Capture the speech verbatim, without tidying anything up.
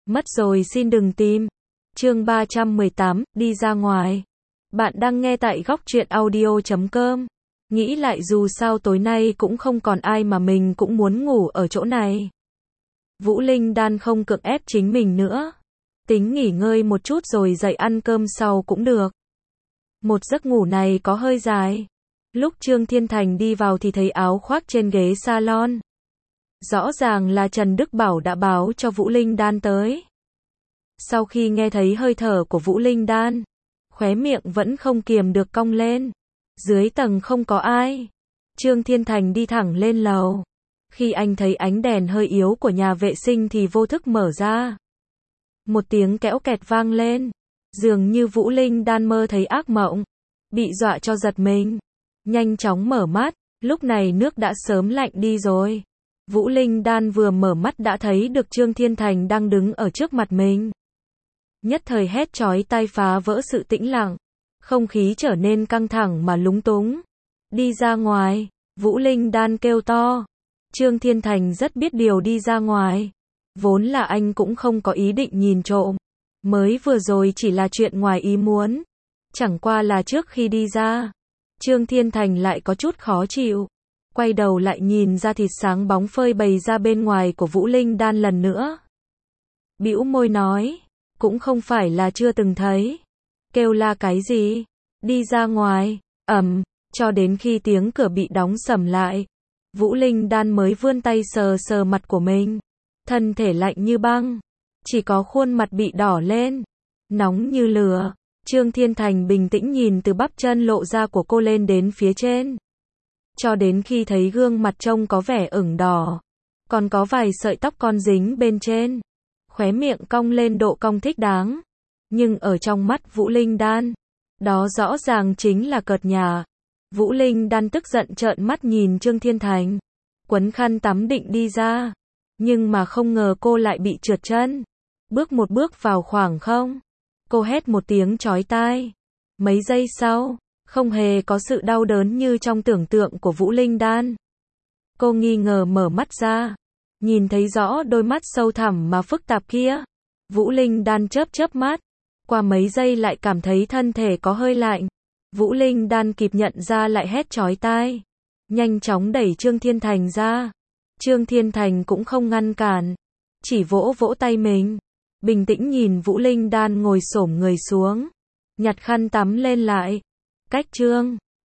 Mất rồi xin đừng tìm. Chương ba trăm mười tám, đi ra ngoài. Bạn đang nghe tại góc truyện audio chấm com. Nghĩ lại dù sao tối nay cũng không còn ai mà mình cũng muốn ngủ ở chỗ này. Vũ Linh Đan không cưỡng ép chính mình nữa. Tính nghỉ ngơi một chút rồi dậy ăn cơm sau cũng được. Một giấc ngủ này có hơi dài. Lúc Trương Thiên Thành đi vào thì thấy áo khoác trên ghế salon. Rõ ràng là Trần Đức Bảo đã báo cho Vũ Linh Đan tới. Sau khi nghe thấy hơi thở của Vũ Linh Đan, khóe miệng vẫn không kiềm được cong lên. Dưới tầng không có ai. Trương Thiên Thành đi thẳng lên lầu. Khi anh thấy ánh đèn hơi yếu của nhà vệ sinh thì vô thức mở ra. Một tiếng kéo kẹt vang lên. Dường như Vũ Linh Đan mơ thấy ác mộng. Bị dọa cho giật mình. Nhanh chóng mở mắt. Lúc này nước đã sớm lạnh đi rồi. Vũ Linh Đan vừa mở mắt đã thấy được Trương Thiên Thành đang đứng ở trước mặt mình. Nhất thời hét chói tai phá vỡ sự tĩnh lặng. Không khí trở nên căng thẳng mà lúng túng. Đi ra ngoài. Vũ Linh Đan kêu to. Trương Thiên Thành rất biết điều đi ra ngoài. Vốn là anh cũng không có ý định nhìn trộm. Mới vừa rồi chỉ là chuyện ngoài ý muốn. Chẳng qua là trước khi đi ra, Trương Thiên Thành lại có chút khó chịu. Quay đầu lại nhìn ra thịt sáng bóng phơi bày ra bên ngoài của Vũ Linh Đan lần nữa. Bĩu môi nói, cũng không phải là chưa từng thấy. Kêu la cái gì? Đi ra ngoài. Ầm, cho đến khi tiếng cửa bị đóng sầm lại, Vũ Linh Đan mới vươn tay sờ sờ mặt của mình. Thân thể lạnh như băng, chỉ có khuôn mặt bị đỏ lên, nóng như lửa. Trương Thiên Thành bình tĩnh nhìn từ bắp chân lộ ra của cô lên đến phía trên. Cho đến khi thấy gương mặt trông có vẻ ửng đỏ, còn có vài sợi tóc con dính bên trên. Khóe miệng cong lên độ cong thích đáng. Nhưng ở trong mắt Vũ Linh Đan, đó rõ ràng chính là cợt nhả. Vũ Linh Đan tức giận trợn mắt nhìn Trương Thiên Thành. Quấn khăn tắm định đi ra. Nhưng mà không ngờ cô lại bị trượt chân. Bước một bước vào khoảng không. Cô hét một tiếng chói tai. Mấy giây sau, không hề có sự đau đớn như trong tưởng tượng của Vũ Linh Đan. Cô nghi ngờ mở mắt ra. Nhìn thấy rõ đôi mắt sâu thẳm mà phức tạp kia. Vũ Linh Đan chớp chớp mắt. Qua mấy giây lại cảm thấy thân thể có hơi lạnh. Vũ Linh Đan kịp nhận ra lại hét chói tai. Nhanh chóng đẩy Trương Thiên Thành ra. Trương Thiên Thành cũng không ngăn cản. Chỉ vỗ vỗ tay mình. Bình tĩnh nhìn Vũ Linh Đan ngồi xổm người xuống. Nhặt khăn tắm lên lại. Cách Trương